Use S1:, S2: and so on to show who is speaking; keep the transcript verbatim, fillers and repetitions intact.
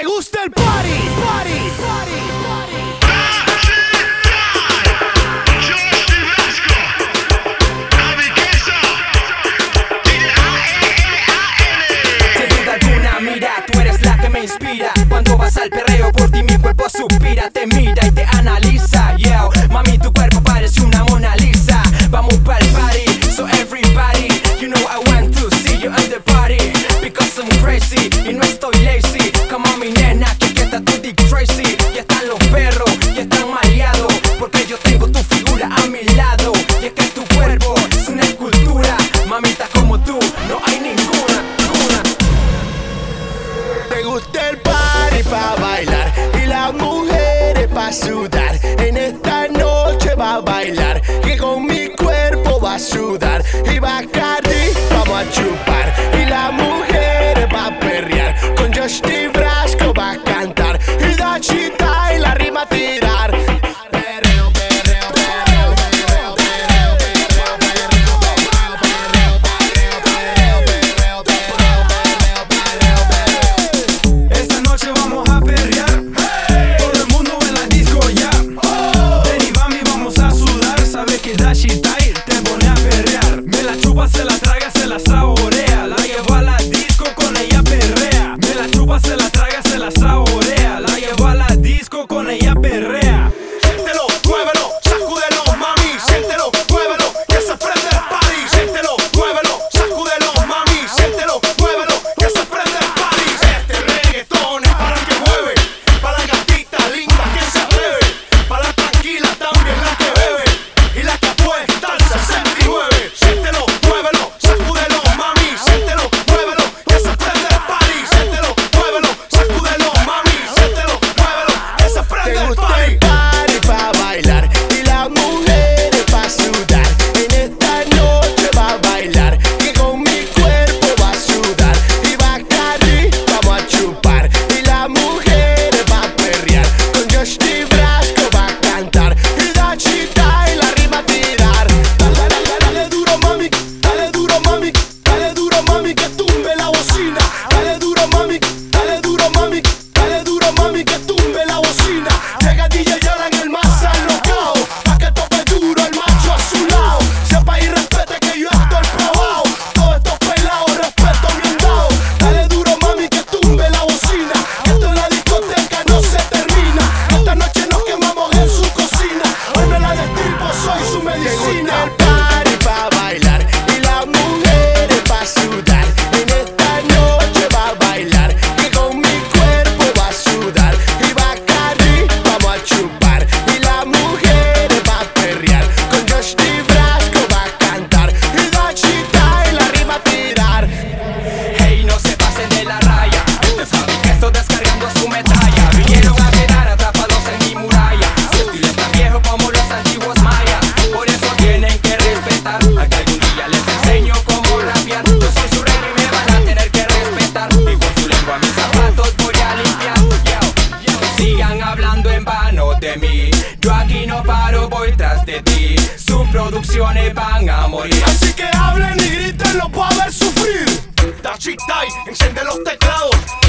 S1: gusta el party, party, party, party.
S2: Me inspira cuando vas al perreo, por ti mi cuerpo suspira, te mira y te analiza. Yo, mami, tu cuerpo parece una Mona Lisa. Vamos pa'l party, so everybody, you know I want to see you in the party, because I'm crazy y no estoy lazy. Come on, mi nena, que aquí está tu Dick Tracy. Y están los perros, y están mareados, porque yo tengo tu figura a mi lado. Y es que tu cuerpo es una escultura, mamita, como tú no hay ninguna, ninguna.
S1: Me gusta el party pa' bailar y las mujeres pa' sudar. En esta noche va a bailar, que con mi cuerpo va a sudar. Y Bacardi vamos a chupar y las mujeres va a perrear. Con Justin Brasco va a cantar y Dachita y la rima a tirar. Perreo, perreo, perreo, perreo, perreo, perreo, perreo, perreo, perreo, perreo, perreo, perreo, perreo.
S2: Esta noche vamos a perrear, todo el mundo en la disco ya. Ven y mami, vamos a sudar. Sabes que Dachita te pone a perrear. Me la chupa, se la traga, se la saborea. La llevo a la disco, con ella perrea. Me la chupa, se la traga, se la saborea. La llevo a la disco, con ella perrea.
S1: Siéntelo, muévelo, sacúdelo, mami. Siéntelo, muévelo, que se prende el party. Siéntelo, muévelo, sacúdelo, mami. Siéntelo, muévelo, que se prende el party. Este reggaetón es para el que mueve, para la gatita linda que se atreve, para la tranquila también la que bebe y la que apuesta al sesenta y nueve. Siéntelo, muévelo, sacúdelo, mami. Siéntelo, muévelo, que se prende el party. Siéntelo, muévelo, sacúdelo, mami. Siéntelo, muévelo, que se prende el party. Party pa' bailar y las mujeres pa' sudar. En esta noche va a bailar, que con mi cuerpo va a sudar. Y Bacardi vamos a chupar y las mujeres va a perrear. Con Justin Brasco va a cantar y Dachita y la rima a tirar. Dale, dale, dale duro, mami, dale duro, mami, dale duro, mami, que tumbe la bocina. Dale duro, mami, dale duro, mami, dale duro, mami, que tumbe la bocina. Llega D J Alan, el más alocado, pa' que tope duro el macho a su lado. Sepa y respete que yo estoy probado. Todos estos pelados respeto me han dado. Dale duro, mami, que tumbe la bocina. Esto en la discoteca no se termina. Esta noche nos quemamos en su cocina. Hoy me la destripo, soy su medicina. El party pa' bailar y las mujeres pa' sudar. En esta noche va a bailar, que con mi cuerpo va a sudar. Y Bacardi vamos a chupar y las mujeres va a perrear. Con Justin Brasco va a cantar y Dachita y la rima a tirar.
S2: Hey, no se pasen de la raya, que estoy descargando su metralla. Vinieron a quedar atrapados en mi muralla. Su estilo está viejo como los antiguos mayas, por eso tienen que respetar. A que algún día les enseño cómo rapear. Yo soy su rey y me van a tener que respetar. Y con su lengua mis zapatos voy a limpiar. Yo, yo. Sigan hablando en vano de mí, yo aquí no paro, voy tras de ti. Sus producciones van a morir.
S1: Así que hablen y griten, lo puedo ver sufrir. Dachita, enciende los teclados.